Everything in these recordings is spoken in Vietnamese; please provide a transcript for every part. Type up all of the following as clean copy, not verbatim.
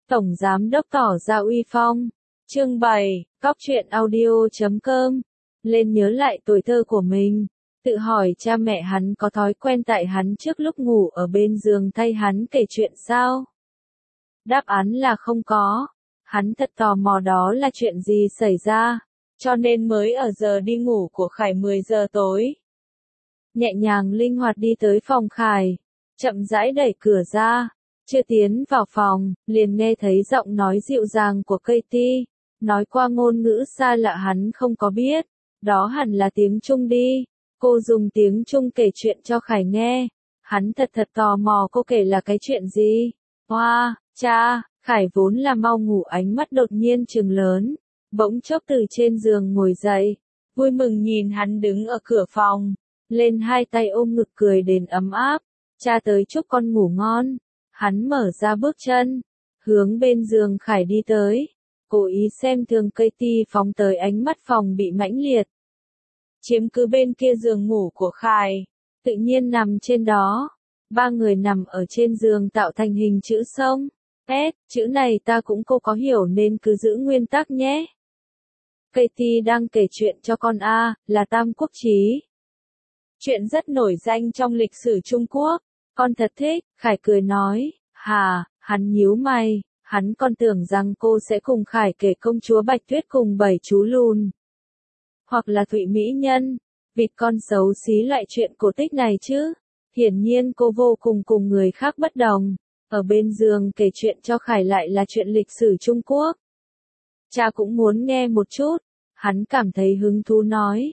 Tổng Giám Đốc tỏ ra uy phong. Chương 7, Cóc truyện audio.com. Lên nhớ lại tuổi thơ của mình, tự hỏi cha mẹ hắn có thói quen tại hắn trước lúc ngủ ở bên giường thay hắn kể chuyện sao? Đáp án là không có. Hắn thật tò mò đó là chuyện gì xảy ra, cho nên mới ở giờ đi ngủ của Khải 10 giờ tối. Nhẹ nhàng linh hoạt đi tới phòng Khải, chậm rãi đẩy cửa ra, chưa tiến vào phòng, liền nghe thấy giọng nói dịu dàng của Katie, nói qua ngôn ngữ xa lạ hắn không có biết, đó hẳn là tiếng Trung đi. Cô dùng tiếng Trung kể chuyện cho Khải nghe, hắn thật tò mò cô kể là cái chuyện gì. Hoa, cha, Khải vốn là mau ngủ ánh mắt đột nhiên trừng lớn, bỗng chốc từ trên giường ngồi dậy, vui mừng nhìn hắn đứng ở cửa phòng, lên hai tay ôm ngực cười đến ấm áp. Cha tới chúc con ngủ ngon. Hắn mở ra bước chân, hướng bên giường Khải đi tới, cố ý xem thường Katie phóng tới ánh mắt phòng bị mãnh liệt. Chiếm cứ bên kia giường ngủ của Khải, tự nhiên nằm trên đó. Ba người nằm ở trên giường tạo thành hình chữ sông. Chữ này ta cũng cô có hiểu nên cứ giữ nguyên tắc nhé. Katie đang kể chuyện cho con là Tam Quốc Chí. Chuyện rất nổi danh trong lịch sử Trung Quốc. Con thật thích, Khải cười nói. Hắn nhíu mày, hắn còn tưởng rằng cô sẽ cùng Khải kể công chúa Bạch Tuyết cùng 7 chú lùn. Hoặc là Thụy Mỹ Nhân, vịt con xấu xí loại chuyện cổ tích này chứ. Hiển nhiên cô vô cùng người khác bất đồng. Ở bên giường kể chuyện cho Khải lại là chuyện lịch sử Trung Quốc. Cha cũng muốn nghe một chút, hắn cảm thấy hứng thú nói.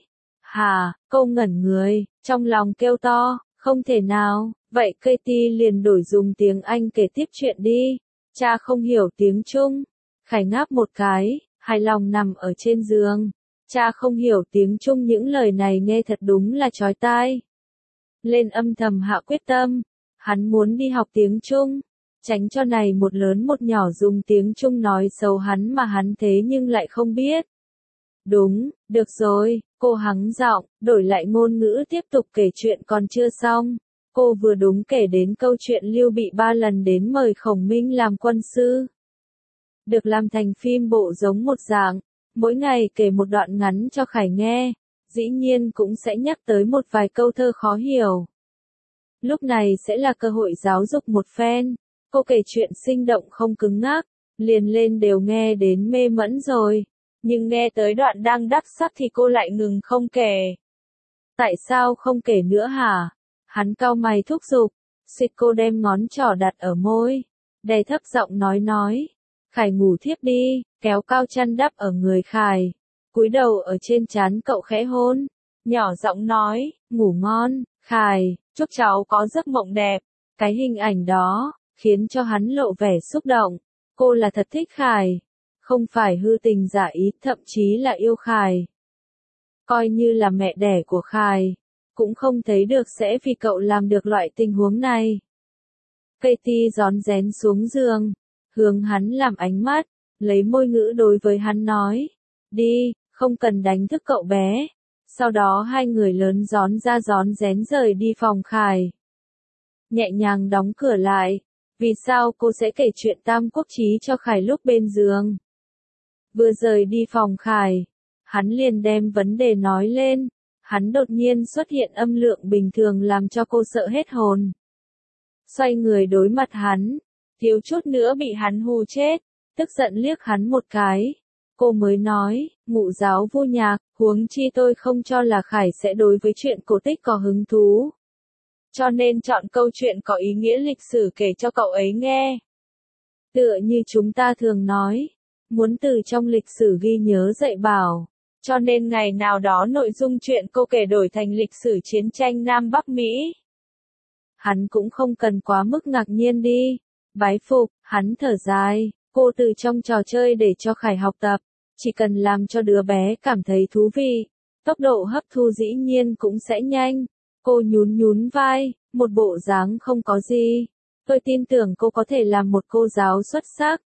Câu ngẩn người, trong lòng kêu to, không thể nào, vậy Katie liền đổi dùng tiếng Anh kể tiếp chuyện đi. Cha không hiểu tiếng Trung. Khải ngáp một cái, hài lòng nằm ở trên giường. Cha không hiểu tiếng Trung, những lời này nghe thật đúng là chói tai. Lên âm thầm hạ quyết tâm, hắn muốn đi học tiếng Trung, tránh cho này một lớn một nhỏ dùng tiếng Trung nói xấu hắn mà hắn thế nhưng lại không biết. Đúng, được rồi, cô hắng giọng, đổi lại ngôn ngữ tiếp tục kể chuyện còn chưa xong. Cô vừa đúng kể đến câu chuyện Lưu Bị 3 lần đến mời Khổng Minh làm quân sư. Được làm thành phim bộ giống một dạng, mỗi ngày kể một đoạn ngắn cho Khải nghe, dĩ nhiên cũng sẽ nhắc tới một vài câu thơ khó hiểu. Lúc này sẽ là cơ hội giáo dục một phen. Cô kể chuyện sinh động không cứng ngắc, liền lên đều nghe đến mê mẫn rồi. Nhưng nghe tới đoạn đang đắc sắc thì cô lại ngừng không kể. Tại sao không kể nữa hả? Hắn cau mày thúc giục. Xịt, cô đem ngón trỏ đặt ở môi, đè thấp giọng nói. Khải ngủ thiếp đi, kéo cao chăn đắp ở người Khải, cúi đầu ở trên trán cậu khẽ hôn, nhỏ giọng nói, ngủ ngon, Khải, chúc cháu có giấc mộng đẹp. Cái hình ảnh đó khiến cho hắn lộ vẻ xúc động. Cô là thật thích Khải, không phải hư tình giả ý, thậm chí là yêu Khải. Coi như là mẹ đẻ của Khải, cũng không thấy được sẽ vì cậu làm được loại tình huống này. Katie rón rén xuống giường, hướng hắn làm ánh mắt, lấy môi ngữ đối với hắn nói. Đi, không cần đánh thức cậu bé. Sau đó hai người lớn rón ra rón rén rời đi phòng Khải. Nhẹ nhàng đóng cửa lại. Vì sao cô sẽ kể chuyện Tam Quốc Chí cho Khải lúc bên giường? Vừa rời đi phòng Khải, hắn liền đem vấn đề nói lên. Hắn đột nhiên xuất hiện âm lượng bình thường làm cho cô sợ hết hồn. Xoay người đối mặt hắn, thiếu chút nữa bị hắn hù chết, tức giận liếc hắn một cái. Cô mới nói, Ngụ giáo vô nhạc, huống chi tôi không cho là Khải sẽ đối với chuyện cổ tích có hứng thú. Cho nên chọn câu chuyện có ý nghĩa lịch sử kể cho cậu ấy nghe. Tựa như chúng ta thường nói, muốn từ trong lịch sử ghi nhớ dạy bảo. Cho nên ngày nào đó nội dung chuyện cô kể đổi thành lịch sử chiến tranh Nam Bắc Mỹ. Hắn cũng không cần quá mức ngạc nhiên đi. Bái phục, hắn thở dài, cô từ trong trò chơi để cho Khải học tập. Chỉ cần làm cho đứa bé cảm thấy thú vị, tốc độ hấp thu dĩ nhiên cũng sẽ nhanh. Cô nhún vai, một bộ dáng không có gì. Tôi tin tưởng cô có thể làm một cô giáo xuất sắc.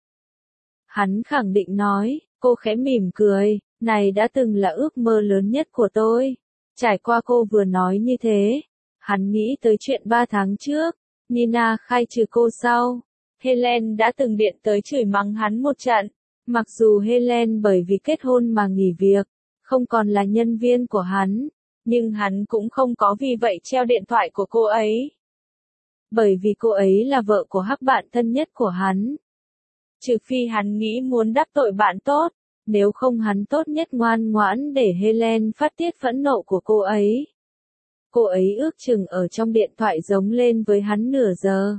Hắn khẳng định nói, cô khẽ mỉm cười, này đã từng là ước mơ lớn nhất của tôi. Trải qua cô vừa nói như thế, hắn nghĩ tới chuyện 3 tháng trước, Nina khai trừ cô sau. Helen đã từng điện tới chửi mắng hắn một trận. Mặc dù Helen bởi vì kết hôn mà nghỉ việc, không còn là nhân viên của hắn, nhưng hắn cũng không có vì vậy treo điện thoại của cô ấy. Bởi vì cô ấy là vợ của hắc bạn thân nhất của hắn. Trừ phi hắn nghĩ muốn đắc tội bạn tốt, nếu không hắn tốt nhất ngoan ngoãn để Helen phát tiết phẫn nộ của cô ấy. Cô ấy ước chừng ở trong điện thoại giống lên với hắn nửa giờ.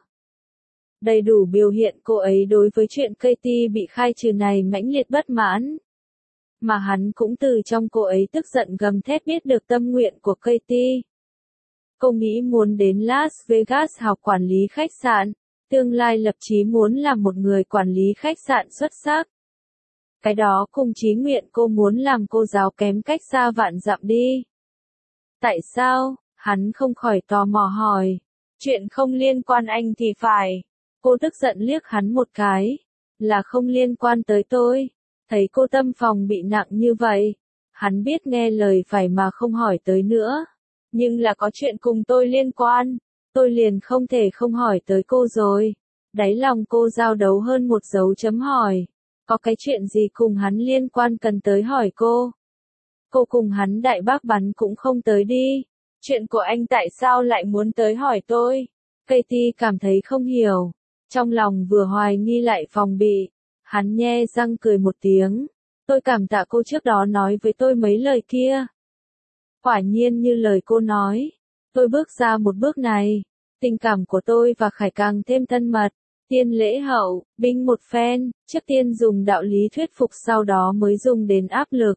Đầy đủ biểu hiện cô ấy đối với chuyện Katie bị khai trừ này mãnh liệt bất mãn. Mà hắn cũng từ trong cô ấy tức giận gầm thét biết được tâm nguyện của Katie. Cô nghĩ muốn đến Las Vegas học quản lý khách sạn, tương lai lập chí muốn làm một người quản lý khách sạn xuất sắc. Cái đó cùng chí nguyện cô muốn làm cô giáo kém cách xa vạn dặm đi. Tại sao? Hắn không khỏi tò mò hỏi. Chuyện không liên quan anh thì phải. Cô tức giận liếc hắn một cái. Là không liên quan tới tôi. Thấy cô tâm phòng bị nặng như vậy. Hắn biết nghe lời phải mà không hỏi tới nữa. Nhưng là có chuyện cùng tôi liên quan. Tôi liền không thể không hỏi tới cô rồi. Đáy lòng cô giao đấu hơn một dấu chấm hỏi. Có cái chuyện gì cùng hắn liên quan cần tới hỏi cô. Cô cùng hắn đại bác bắn cũng không tới đi. Chuyện của anh tại sao lại muốn tới hỏi tôi? Katie cảm thấy không hiểu. Trong lòng vừa hoài nghi lại phòng bị. Hắn nhe răng cười một tiếng. Tôi cảm tạ cô trước đó nói với tôi mấy lời kia. Quả nhiên như lời cô nói. Tôi bước ra một bước này. Tình cảm của tôi và Khải càng thêm thân mật. Tiên lễ hậu, binh một phen, trước tiên dùng đạo lý thuyết phục sau đó mới dùng đến áp lực.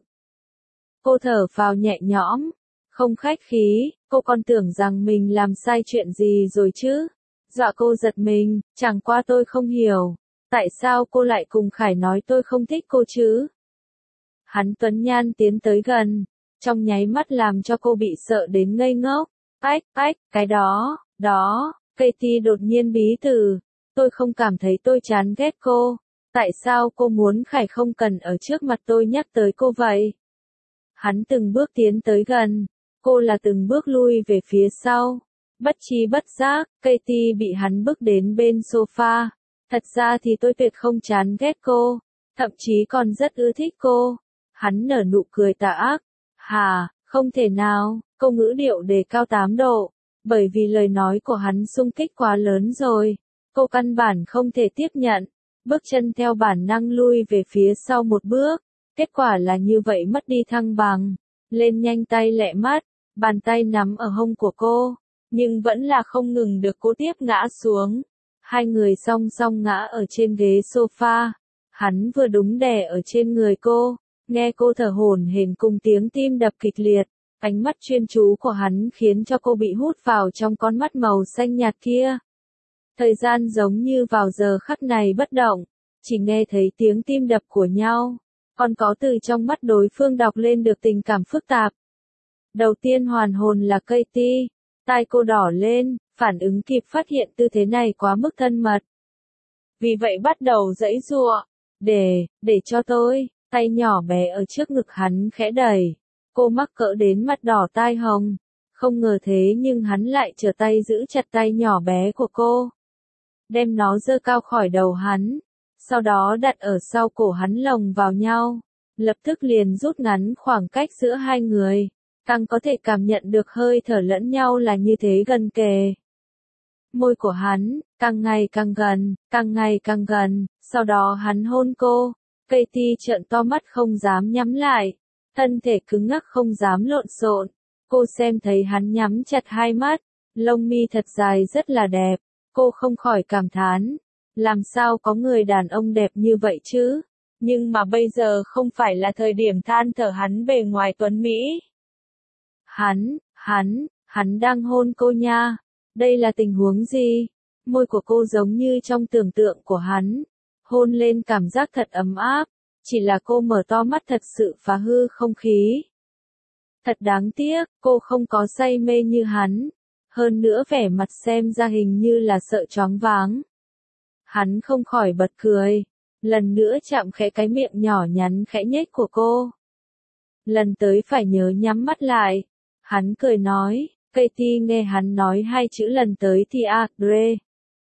Cô thở phào nhẹ nhõm, không khách khí, cô còn tưởng rằng mình làm sai chuyện gì rồi chứ. Dọa cô giật mình, chẳng qua tôi không hiểu, tại sao cô lại cùng Khải nói tôi không thích cô chứ. Hắn tuấn nhan tiến tới gần, trong nháy mắt làm cho cô bị sợ đến ngây ngốc. Ách, cái đó, Katie đột nhiên bí từ. Tôi không cảm thấy tôi chán ghét cô. Tại sao cô muốn Khải không cần ở trước mặt tôi nhắc tới cô vậy? Hắn từng bước tiến tới gần. Cô là từng bước lui về phía sau. Bất chi bất giác, Katie bị hắn bước đến bên sofa. Thật ra thì tôi tuyệt không chán ghét cô. Thậm chí còn rất ưa thích cô. Hắn nở nụ cười tà ác. Hà, không thể nào, câu ngữ điệu đề cao 8 độ. Bởi vì lời nói của hắn xung kích quá lớn rồi. Cô căn bản không thể tiếp nhận, bước chân theo bản năng lui về phía sau một bước, kết quả là như vậy mất đi thăng bằng, lên nhanh tay lẹ mắt, bàn tay nắm ở hông của cô, nhưng vẫn là không ngừng được cô tiếp ngã xuống. Hai người song song ngã ở trên ghế sofa, hắn vừa đúng đè ở trên người cô, nghe cô thở hổn hển cùng tiếng tim đập kịch liệt, ánh mắt chuyên chú của hắn khiến cho cô bị hút vào trong con mắt màu xanh nhạt kia. Thời gian giống như vào giờ khắc này bất động, chỉ nghe thấy tiếng tim đập của nhau, còn có từ trong mắt đối phương đọc lên được tình cảm phức tạp. Đầu tiên hoàn hồn là Katie, tai cô đỏ lên, phản ứng kịp phát hiện tư thế này quá mức thân mật. Vì vậy bắt đầu giãy giụa, để cho tôi, tay nhỏ bé ở trước ngực hắn khẽ đẩy, cô mắc cỡ đến mặt đỏ tai hồng, không ngờ thế nhưng hắn lại trở tay giữ chặt tay nhỏ bé của cô. Đem nó giơ cao khỏi đầu hắn, sau đó đặt ở sau cổ hắn lồng vào nhau, lập tức liền rút ngắn khoảng cách giữa hai người, càng có thể cảm nhận được hơi thở lẫn nhau là như thế gần kề. Môi của hắn, càng ngày càng gần, sau đó hắn hôn cô, Katie trợn to mắt không dám nhắm lại, thân thể cứng ngắc không dám lộn xộn, cô xem thấy hắn nhắm chặt hai mắt, lông mi thật dài rất là đẹp. Cô không khỏi cảm thán, làm sao có người đàn ông đẹp như vậy chứ? Nhưng mà bây giờ không phải là thời điểm than thở hắn bề ngoài tuấn Mỹ. Hắn đang hôn cô nha. Đây là tình huống gì? Môi của cô giống như trong tưởng tượng của hắn. Hôn lên cảm giác thật ấm áp. Chỉ là cô mở to mắt thật sự phá hư không khí. Thật đáng tiếc, cô không có say mê như hắn. Hơn nữa vẻ mặt xem ra hình như là sợ choáng váng. Hắn không khỏi bật cười, lần nữa chạm khẽ cái miệng nhỏ nhắn khẽ nhếch của cô. Lần tới phải nhớ nhắm mắt lại. Hắn cười nói, Katie nghe hắn nói hai chữ lần tới thì Adre.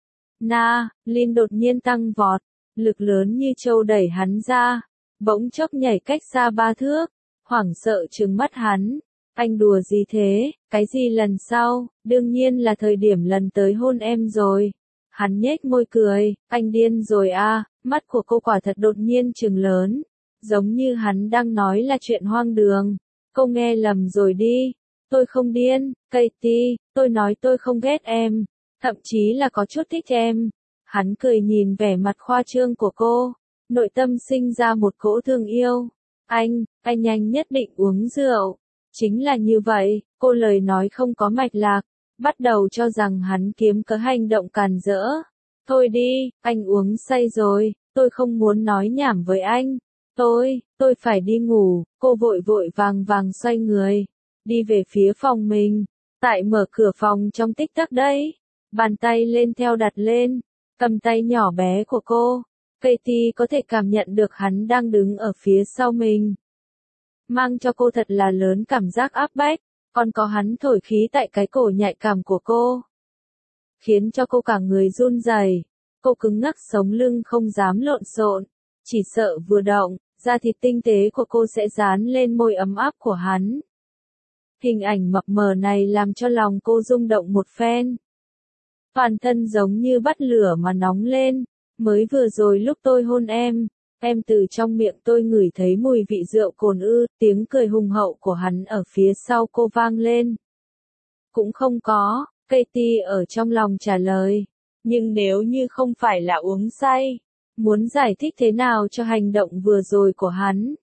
Lin đột nhiên tăng vọt, lực lớn như trâu đẩy hắn ra, bỗng chốc nhảy cách xa 3 thước, hoảng sợ trừng mắt hắn. Anh đùa gì thế, cái gì lần sau, đương nhiên là thời điểm lần tới hôn em rồi. Hắn nhếch môi cười, anh điên rồi à, mắt của cô quả thật đột nhiên trừng lớn, giống như hắn đang nói là chuyện hoang đường. Cô nghe lầm rồi đi, tôi không điên, Katie, tôi nói tôi không ghét em, thậm chí là có chút thích em. Hắn cười nhìn vẻ mặt khoa trương của cô, nội tâm sinh ra một cỗ thương yêu. Anh anh nhất định uống rượu. Chính là như vậy, cô lời nói không có mạch lạc, bắt đầu cho rằng hắn kiếm cớ hành động càn rỡ. Thôi đi, anh uống say rồi, tôi không muốn nói nhảm với anh. Tôi phải đi ngủ, cô vội vội vàng vàng xoay người, đi về phía phòng mình. Tại mở cửa phòng trong tích tắc đấy, bàn tay lên theo đặt lên, cầm tay nhỏ bé của cô. Katie có thể cảm nhận được hắn đang đứng ở phía sau mình, mang cho cô thật là lớn cảm giác áp bách, còn có hắn thổi khí tại cái cổ nhạy cảm của cô, khiến cho cô cả người run rẩy. Cô cứng ngắc sống lưng không dám lộn xộn, chỉ sợ vừa động, da thịt tinh tế của cô sẽ dán lên môi ấm áp của hắn. Hình ảnh mập mờ này làm cho lòng cô rung động một phen. Toàn thân giống như bắt lửa mà nóng lên, mới vừa rồi lúc tôi hôn em từ trong miệng tôi ngửi thấy mùi vị rượu cồn ư, tiếng cười hùng hậu của hắn ở phía sau cô vang lên. Cũng không có, Katie ở trong lòng trả lời, nhưng nếu như không phải là uống say, muốn giải thích thế nào cho hành động vừa rồi của hắn.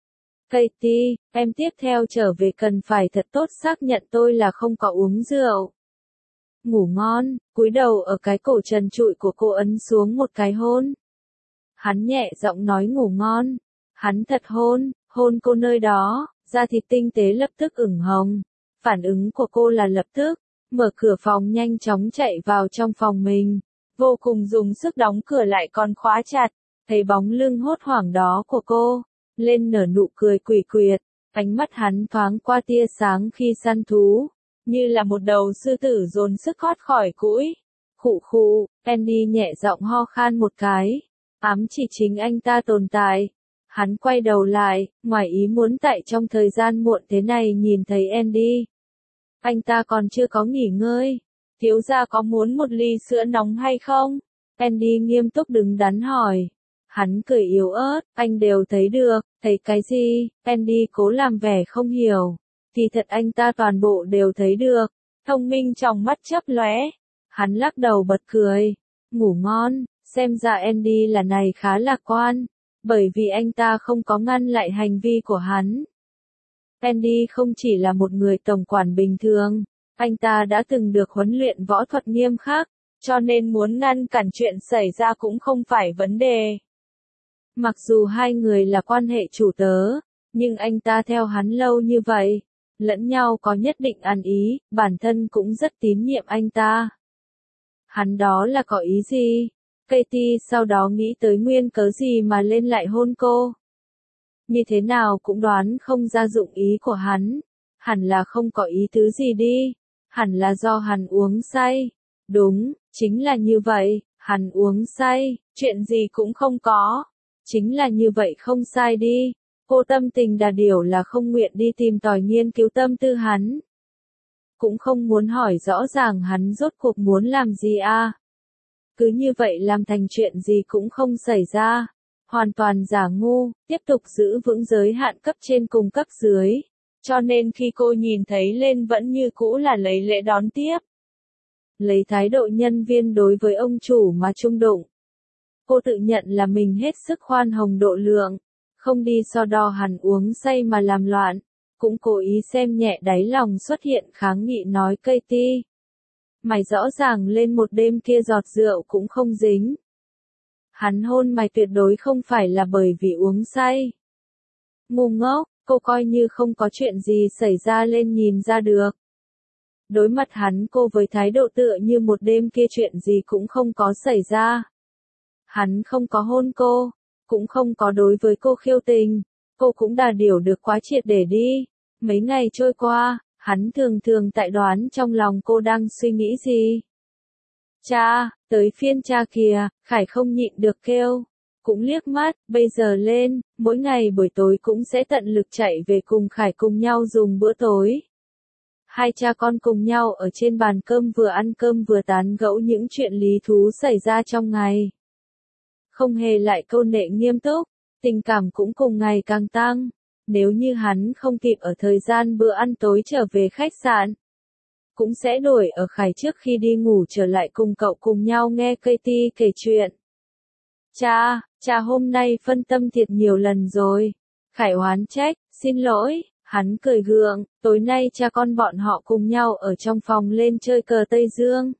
Katie, em tiếp theo trở về cần phải thật tốt xác nhận tôi là không có uống rượu. Ngủ ngon, cúi đầu ở cái cổ trần trụi của cô ấn xuống một cái hôn. Hắn nhẹ giọng nói ngủ ngon. Hắn thật hôn cô nơi đó, da thịt tinh tế lập tức ửng hồng. Phản ứng của cô là lập tức, mở cửa phòng nhanh chóng chạy vào trong phòng mình. Vô cùng dùng sức đóng cửa lại còn khóa chặt, thấy bóng lưng hốt hoảng đó của cô, lên nở nụ cười quỷ quyệt, ánh mắt hắn thoáng qua tia sáng khi săn thú, như là một đầu sư tử dồn sức thoát khỏi cũi. Khụ khụ, Andy nhẹ giọng ho khan một cái, ám chỉ chính anh ta tồn tại. Hắn quay đầu lại, ngoài ý muốn tại trong thời gian muộn thế này nhìn thấy Andy. Anh ta còn chưa có nghỉ ngơi. Thiếu gia có muốn một ly sữa nóng hay không? Andy nghiêm túc đứng đắn hỏi. Hắn cười yếu ớt, anh đều thấy được, thấy cái gì? Andy cố làm vẻ không hiểu. Thì thật anh ta toàn bộ đều thấy được. Thông minh trong mắt chớp lóe. Hắn lắc đầu bật cười. Ngủ ngon, xem ra Andy là này khá lạc quan. Bởi vì anh ta không có ngăn lại hành vi của hắn. Andy không chỉ là một người tổng quản bình thường. Anh ta đã từng được huấn luyện võ thuật nghiêm khắc, cho nên muốn ngăn cản chuyện xảy ra cũng không phải vấn đề. Mặc dù hai người là quan hệ chủ tớ, nhưng anh ta theo hắn lâu như vậy, lẫn nhau có nhất định ăn ý, bản thân cũng rất tín nhiệm anh ta. Hắn đó là có ý gì? Katie sau đó nghĩ tới nguyên cớ gì mà lên lại hôn cô. Như thế nào cũng đoán không ra dụng ý của hắn. Hẳn là không có ý tứ gì đi. Hẳn là do hắn uống say. Đúng, chính là như vậy, hắn uống say, chuyện gì cũng không có. Chính là như vậy không sai đi. Cô tâm tình đà điểu là không nguyện đi tìm tòi nghiên cứu tâm tư hắn. Cũng không muốn hỏi rõ ràng hắn rốt cuộc muốn làm gì à. Cứ như vậy làm thành chuyện gì cũng không xảy ra. Hoàn toàn giả ngu, tiếp tục giữ vững giới hạn cấp trên cùng cấp dưới. Cho nên khi cô nhìn thấy lên vẫn như cũ là lấy lễ đón tiếp. Lấy thái độ nhân viên đối với ông chủ mà trung đụng. Cô tự nhận là mình hết sức khoan hồng độ lượng. Không đi so đo hắn uống say mà làm loạn. Cũng cố ý xem nhẹ đáy lòng xuất hiện kháng nghị nói Katie. Mày rõ ràng lên một đêm kia giọt rượu cũng không dính. Hắn hôn mày tuyệt đối không phải là bởi vì uống say. Ngu ngốc, cô coi như không có chuyện gì xảy ra lên nhìn ra được. Đối mặt hắn cô với thái độ tựa như một đêm kia chuyện gì cũng không có xảy ra. Hắn không có hôn cô, cũng không có đối với cô khiêu tình, cô cũng đà điểu được quá triệt để đi. Mấy ngày trôi qua, hắn thường thường tại đoán trong lòng cô đang suy nghĩ gì. Cha, tới phiên cha kìa, Khải không nhịn được kêu. Cũng liếc mắt, bây giờ lên, mỗi ngày buổi tối cũng sẽ tận lực chạy về cùng Khải cùng nhau dùng bữa tối. Hai cha con cùng nhau ở trên bàn cơm vừa ăn cơm vừa tán gẫu những chuyện lý thú xảy ra trong ngày. Không hề lại câu nệ nghiêm túc, tình cảm cũng cùng ngày càng tăng. Nếu như hắn không kịp ở thời gian bữa ăn tối trở về khách sạn, cũng sẽ đuổi ở Khải trước khi đi ngủ trở lại cùng cậu cùng nhau nghe Katie kể chuyện. Cha hôm nay phân tâm thiệt nhiều lần rồi. Khải oán trách, xin lỗi, hắn cười gượng, tối nay cha con bọn họ cùng nhau ở trong phòng lên chơi cờ Tây Dương.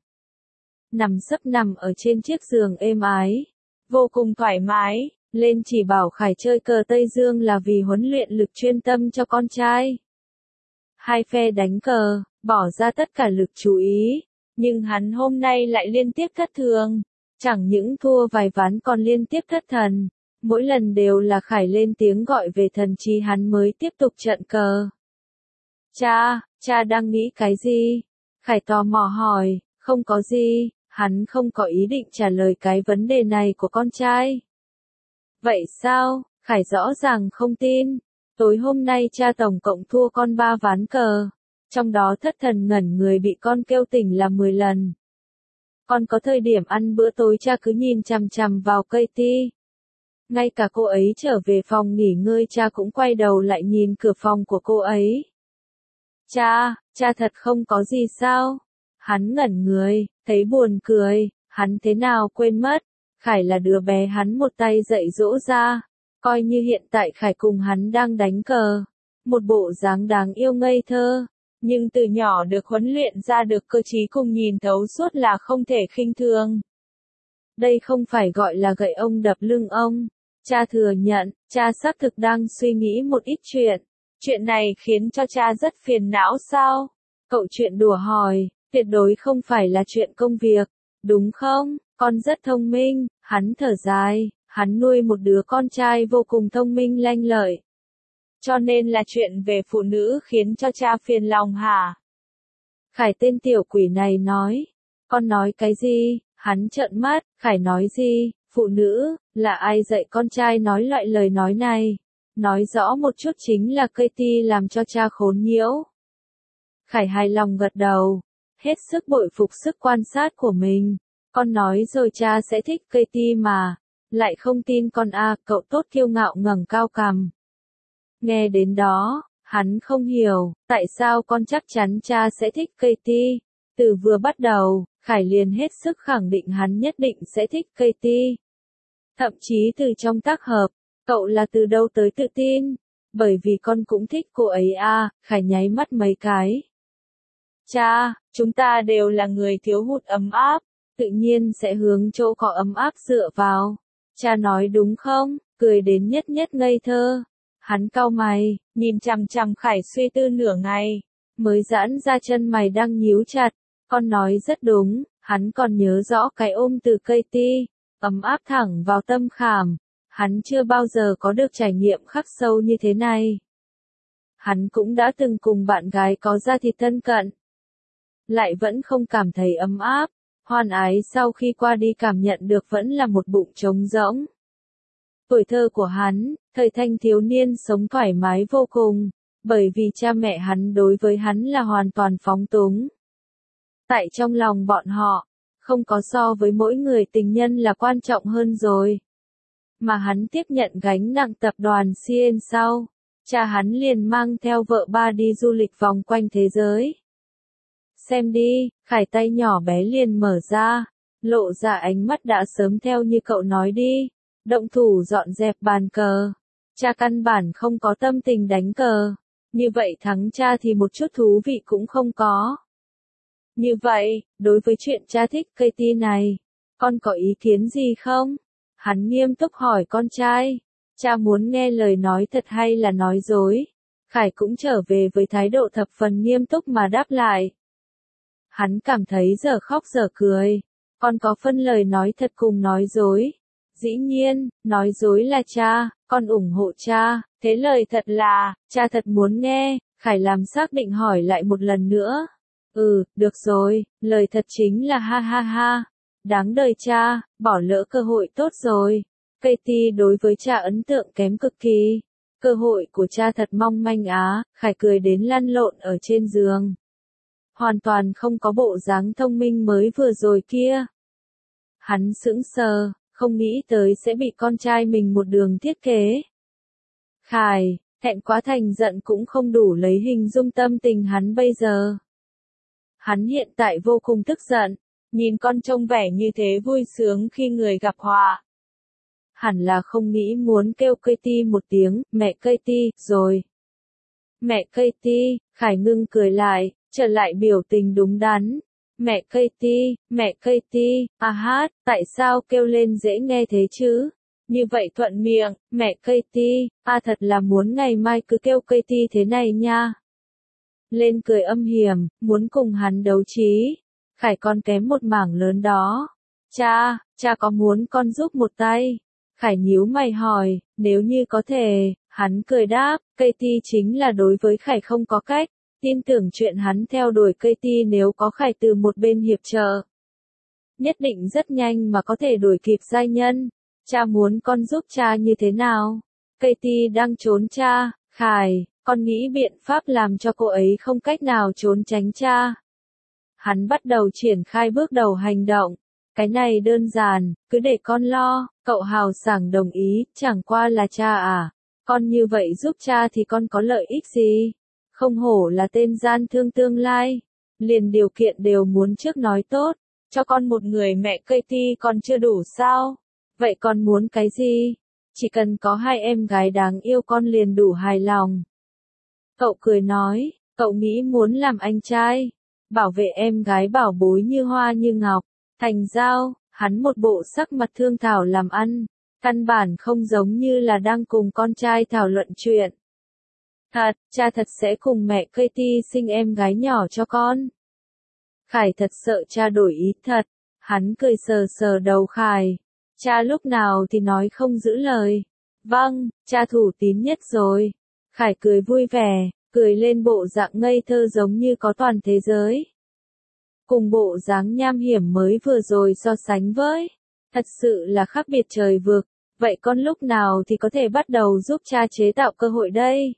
Nằm ở trên chiếc giường êm ái, vô cùng thoải mái, lên chỉ bảo Khải chơi cờ Tây Dương là vì huấn luyện lực chuyên tâm cho con trai. Hai phe đánh cờ, bỏ ra tất cả lực chú ý, nhưng hắn hôm nay lại liên tiếp thất thường. Chẳng những thua vài ván còn liên tiếp thất thần, mỗi lần đều là Khải lên tiếng gọi về thần trí hắn mới tiếp tục trận cờ. Cha đang nghĩ cái gì? Khải tò mò hỏi, không có gì, hắn không có ý định trả lời cái vấn đề này của con trai. Vậy sao? Khải rõ ràng không tin. Tối hôm nay cha tổng cộng thua con 3 ván cờ, trong đó thất thần ngẩn người bị con kêu tỉnh là 10 lần. Còn có thời điểm ăn bữa tối cha cứ nhìn chằm chằm vào Katie. Ngay cả cô ấy trở về phòng nghỉ ngơi cha cũng quay đầu lại nhìn cửa phòng của cô ấy. Cha thật không có gì sao? Hắn ngẩn người, thấy buồn cười, hắn thế nào quên mất. Khải là đứa bé hắn một tay dạy dỗ ra, coi như hiện tại Khải cùng hắn đang đánh cờ. Một bộ dáng đáng yêu ngây thơ. Nhưng từ nhỏ được huấn luyện ra được cơ trí cùng nhìn thấu suốt là không thể khinh thường. Đây không phải gọi là gậy ông đập lưng ông. Cha thừa nhận, cha xác thực đang suy nghĩ một ít chuyện. Chuyện này khiến cho cha rất phiền não sao? Cậu chuyện đùa hỏi, tuyệt đối không phải là chuyện công việc, đúng không? Con rất thông minh, hắn thở dài, hắn nuôi một đứa con trai vô cùng thông minh lanh lợi. Cho nên là chuyện về phụ nữ khiến cho cha phiền lòng hả? Khải tên tiểu quỷ này nói. Con nói cái gì? Hắn trợn mắt, Khải nói gì? Phụ nữ, là ai dạy con trai nói loại lời nói này? Nói rõ một chút chính là Katie làm cho cha khốn nhiễu. Khải hài lòng gật đầu, hết sức bội phục sức quan sát của mình. Con nói rồi cha sẽ thích Katie mà. Lại không tin con à, cậu tốt kiêu ngạo ngẩng cao cằm. Nghe đến đó, hắn không hiểu, tại sao con chắc chắn cha sẽ thích Katie. Từ vừa bắt đầu, Khải liền hết sức khẳng định hắn nhất định sẽ thích Katie. Thậm chí từ trong tác hợp, cậu là từ đâu tới tự tin? Bởi vì con cũng thích cô ấy à, Khải nháy mắt mấy cái. Cha, chúng ta đều là người thiếu hụt ấm áp, tự nhiên sẽ hướng chỗ có ấm áp dựa vào. Cha nói đúng không? Cười đến nhất nhất ngây thơ. Hắn cau mày, nhìn chằm chằm Khải suy tư nửa ngày, mới giãn ra chân mày đang nhíu chặt. Con nói rất đúng, hắn còn nhớ rõ cái ôm từ Katie, ấm áp thẳng vào tâm khảm. Hắn chưa bao giờ có được trải nghiệm khắc sâu như thế này. Hắn cũng đã từng cùng bạn gái có da thịt thân cận, lại vẫn không cảm thấy ấm áp. Hoan ái sau khi qua đi cảm nhận được vẫn là một bụng trống rỗng. Tuổi thơ của hắn, thời thanh thiếu niên sống thoải mái vô cùng, bởi vì cha mẹ hắn đối với hắn là hoàn toàn phóng túng. Tại trong lòng bọn họ, không có so với mỗi người tình nhân là quan trọng hơn rồi. Mà hắn tiếp nhận gánh nặng tập đoàn CN sau, cha hắn liền mang theo vợ ba đi du lịch vòng quanh thế giới. Xem đi, Khải tay nhỏ bé liền mở ra, lộ ra ánh mắt đã sớm theo như cậu nói đi, động thủ dọn dẹp bàn cờ. Cha căn bản không có tâm tình đánh cờ, như vậy thắng cha thì một chút thú vị cũng không có. Như vậy, đối với chuyện cha thích Katie này, con có ý kiến gì không? Hắn nghiêm túc hỏi con trai, cha muốn nghe lời nói thật hay là nói dối? Khải cũng trở về với thái độ thập phần nghiêm túc mà đáp lại. Hắn cảm thấy giờ khóc giờ cười, con có phân lời nói thật cùng nói dối. Dĩ nhiên, nói dối là cha, con ủng hộ cha, thế lời thật là, cha thật muốn nghe. Khải làm xác định hỏi lại một lần nữa. Được rồi, lời thật chính là ha ha ha. Đáng đời cha, bỏ lỡ cơ hội tốt rồi. Katie đối với cha ấn tượng kém cực kỳ. Cơ hội của cha thật mong manh á, Khải cười đến lăn lộn ở trên giường. Hoàn toàn không có bộ dáng thông minh mới vừa rồi kia. Hắn sững sờ, không nghĩ tới sẽ bị con trai mình một đường thiết kế. Khải, thẹn quá thành giận cũng không đủ lấy hình dung tâm tình hắn bây giờ. Hắn hiện tại vô cùng tức giận, nhìn con trông vẻ như thế vui sướng khi người gặp họa. Hẳn là không nghĩ muốn kêu Katie một tiếng, mẹ Katie, rồi. Mẹ Katie, Khải ngưng cười lại, trở lại biểu tình đúng đắn. Mẹ Katie, à hát, tại sao kêu lên dễ nghe thế chứ? Như vậy thuận miệng, mẹ Katie, à thật là muốn ngày mai cứ kêu Katie thế này nha. Lên cười âm hiểm, muốn cùng hắn đấu trí. Khải con kém một mảng lớn đó. Cha có muốn con giúp một tay? Khải nhíu mày hỏi, nếu như có thể, hắn cười đáp, Katie chính là đối với Khải không có cách. Tin tưởng chuyện hắn theo đuổi Katie nếu có Khải từ một bên hiệp trợ. Nhất định rất nhanh mà có thể đuổi kịp giai nhân. Cha muốn con giúp cha như thế nào? Katie đang trốn cha, Khải, con nghĩ biện pháp làm cho cô ấy không cách nào trốn tránh cha. Hắn bắt đầu triển khai bước đầu hành động. Cái này đơn giản, cứ để con lo, cậu hào sảng đồng ý, chẳng qua là cha à. Con như vậy giúp cha thì con có lợi ích gì? Không hổ là tên gian thương tương lai. Liền điều kiện đều muốn trước nói tốt. Cho con một người mẹ Katie còn chưa đủ sao? Vậy con muốn cái gì? Chỉ cần có hai em gái đáng yêu con liền đủ hài lòng. Cậu cười nói, cậu nghĩ muốn làm anh trai. Bảo vệ em gái bảo bối như hoa như ngọc. Thành giao, hắn một bộ sắc mặt thương thảo làm ăn. Căn bản không giống như là đang cùng con trai thảo luận chuyện. Thật, cha thật sẽ cùng mẹ Katie sinh em gái nhỏ cho con. Khải thật sợ cha đổi ý thật. Hắn cười sờ sờ đầu Khải. Cha lúc nào thì nói không giữ lời. Vâng, cha thủ tín nhất rồi. Khải cười vui vẻ, cười lên bộ dạng ngây thơ giống như có toàn thế giới. Cùng bộ dáng nham hiểm mới vừa rồi so sánh với. Thật sự là khác biệt trời vực. Vậy con lúc nào thì có thể bắt đầu giúp cha chế tạo cơ hội đây?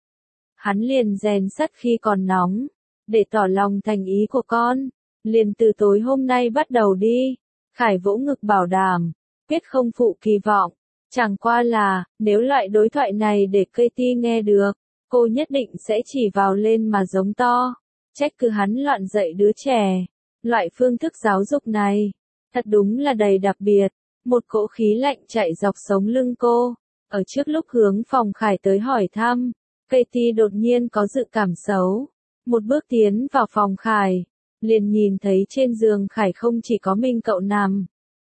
Hắn liền rèn sắt khi còn nóng. Để tỏ lòng thành ý của con. Liền từ tối hôm nay bắt đầu đi. Khải vỗ ngực bảo đảm. Quyết không phụ kỳ vọng. Chẳng qua là, nếu loại đối thoại này để Katie nghe được, cô nhất định sẽ chỉ vào lên mà giống to. Trách cứ hắn loạn dạy đứa trẻ. Loại phương thức giáo dục này, thật đúng là đầy đặc biệt. Một cỗ khí lạnh chạy dọc sống lưng cô. Ở trước lúc hướng phòng Khải tới hỏi thăm, Katie đột nhiên có dự cảm xấu. Một bước tiến vào phòng Khải, liền nhìn thấy trên giường Khải không chỉ có mình cậu nằm.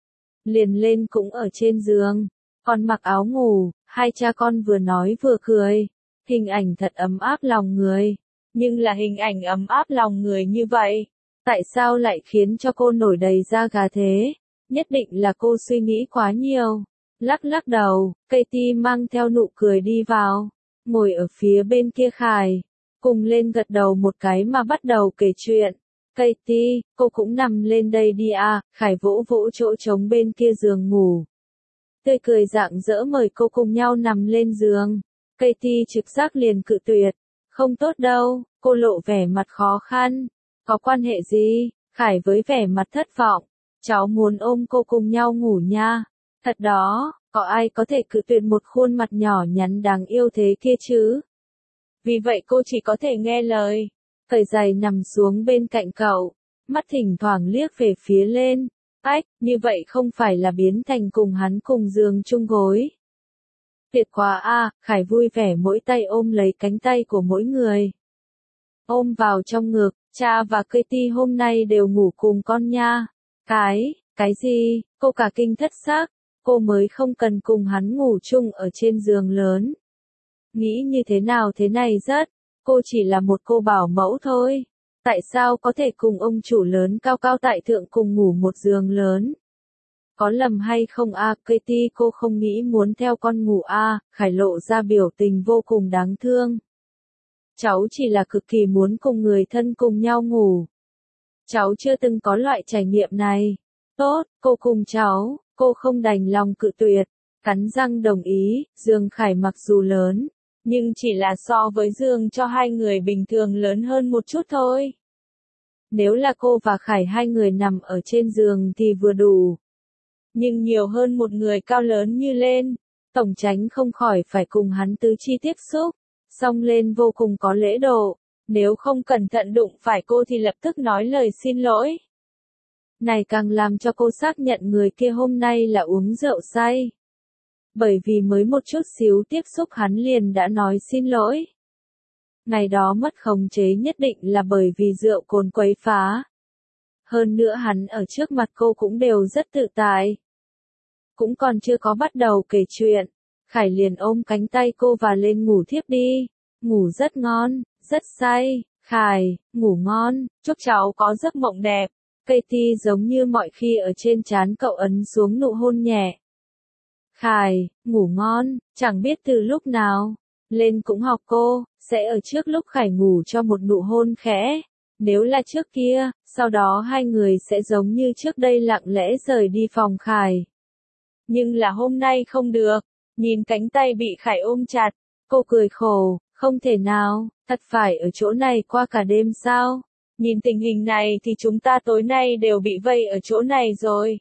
Liền lên cũng ở trên giường, còn mặc áo ngủ, hai cha con vừa nói vừa cười. Hình ảnh thật ấm áp lòng người. Nhưng là hình ảnh ấm áp lòng người như vậy. Tại sao lại khiến cho cô nổi đầy da gà thế? Nhất định là cô suy nghĩ quá nhiều. Lắc lắc đầu, Katie mang theo nụ cười đi vào. Ngồi ở phía bên kia Khải. Cùng lên gật đầu một cái mà bắt đầu kể chuyện. Katie, cô cũng nằm lên đây đi à, Khải vỗ vỗ chỗ trống bên kia giường ngủ. Tươi cười rạng rỡ mời cô cùng nhau nằm lên giường. Katie trực giác liền cự tuyệt. Không tốt đâu, cô lộ vẻ mặt khó khăn. Có quan hệ gì? Khải với vẻ mặt thất vọng. Cháu muốn ôm cô cùng nhau ngủ nha. Thật đó, có ai có thể cự tuyệt một khuôn mặt nhỏ nhắn đáng yêu thế kia chứ? Vì vậy cô chỉ có thể nghe lời. Cởi giày nằm xuống bên cạnh cậu. Mắt thỉnh thoảng liếc về phía lên. Ách, như vậy không phải là biến thành cùng hắn cùng giường chung gối. Tuyệt quá a, Khải vui vẻ mỗi tay ôm lấy cánh tay của mỗi người. Ôm vào trong ngực, cha và Katie hôm nay đều ngủ cùng con nha. Cái gì, cô cả kinh thất xác, cô mới không cần cùng hắn ngủ chung ở trên giường lớn. Nghĩ như thế nào thế này rất, cô chỉ là một cô bảo mẫu thôi. Tại sao có thể cùng ông chủ lớn cao cao tại thượng cùng ngủ một giường lớn? Có lầm hay không a, Katie cô không nghĩ muốn theo con ngủ a, Khải lộ ra biểu tình vô cùng đáng thương. Cháu chỉ là cực kỳ muốn cùng người thân cùng nhau ngủ. Cháu chưa từng có loại trải nghiệm này. Tốt, cô cùng cháu, cô không đành lòng cự tuyệt, cắn răng đồng ý, giường Khải mặc dù lớn, nhưng chỉ là so với giường cho hai người bình thường lớn hơn một chút thôi. Nếu là cô và Khải hai người nằm ở trên giường thì vừa đủ. Nhưng nhiều hơn một người cao lớn như lên, Tổng Chánh không khỏi phải cùng hắn tứ chi tiếp xúc, song lên vô cùng có lễ độ, nếu không cẩn thận đụng phải cô thì lập tức nói lời xin lỗi. Này càng làm cho cô xác nhận người kia hôm nay là uống rượu say. Bởi vì mới một chút xíu tiếp xúc hắn liền đã nói xin lỗi. Ngày đó mất khống chế nhất định là bởi vì rượu cồn quấy phá. Hơn nữa hắn ở trước mặt cô cũng đều rất tự tại. Cũng còn chưa có bắt đầu kể chuyện, Khải liền ôm cánh tay cô và lên ngủ thiếp đi. Ngủ rất ngon, rất say. Khải, ngủ ngon, chúc cháu có giấc mộng đẹp. Katie giống như mọi khi ở trên trán cậu ấn xuống nụ hôn nhẹ. Khải, ngủ ngon, chẳng biết từ lúc nào, lên cũng học cô, sẽ ở trước lúc Khải ngủ cho một nụ hôn khẽ. Nếu là trước kia, sau đó hai người sẽ giống như trước đây lặng lẽ rời đi phòng Khải. Nhưng là hôm nay không được, nhìn cánh tay bị Khải ôm chặt, cô cười khổ, không thể nào, thật phải ở chỗ này qua cả đêm sao? Nhìn tình hình này thì chúng ta tối nay đều bị vây ở chỗ này rồi.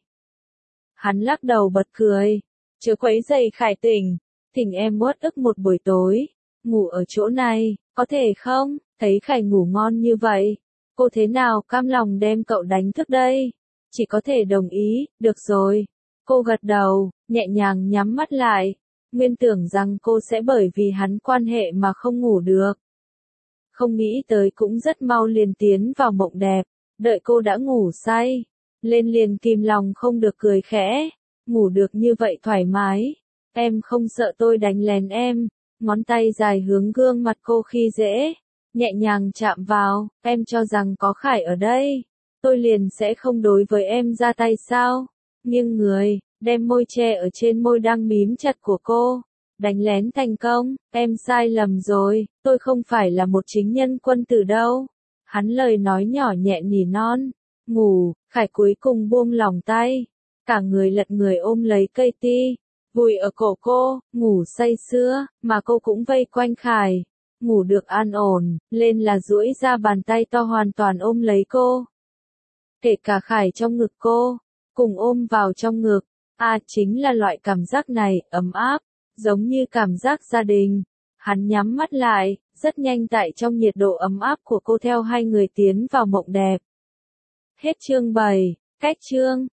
Hắn lắc đầu bật cười, chớ quấy rầy Khải tỉnh, thỉnh em uất ức một buổi tối, ngủ ở chỗ này, có thể không? Thấy Khải ngủ ngon như vậy, cô thế nào cam lòng đem cậu đánh thức đây? Chỉ có thể đồng ý, được rồi. Cô gật đầu, nhẹ nhàng nhắm mắt lại, nguyên tưởng rằng cô sẽ bởi vì hắn quan hệ mà không ngủ được. Không nghĩ tới cũng rất mau liền tiến vào mộng đẹp, đợi cô đã ngủ say, lên liền kìm lòng không được cười khẽ, ngủ được như vậy thoải mái, em không sợ tôi đánh lén em, ngón tay dài hướng gương mặt cô khi dễ, nhẹ nhàng chạm vào, em cho rằng có Khải ở đây, tôi liền sẽ không đối với em ra tay sao, nghiêng người, đem môi che ở trên môi đang mím chặt của cô. Đánh lén thành công, em sai lầm rồi, tôi không phải là một chính nhân quân tử đâu. Hắn lời nói nhỏ nhẹ nỉ non, ngủ, Khải cuối cùng buông lỏng tay, cả người lật người ôm lấy Katie, vùi ở cổ cô, ngủ say sưa, mà cô cũng vây quanh Khải, ngủ được an ổn, lên là duỗi ra bàn tay to hoàn toàn ôm lấy cô. Kể cả Khải trong ngực cô, cùng ôm vào trong ngực, chính là loại cảm giác này, ấm áp. Giống như cảm giác gia đình. Hắn nhắm mắt lại, rất nhanh tại trong nhiệt độ ấm áp của cô theo hai người tiến vào mộng đẹp. Hết chương 7, cách chương.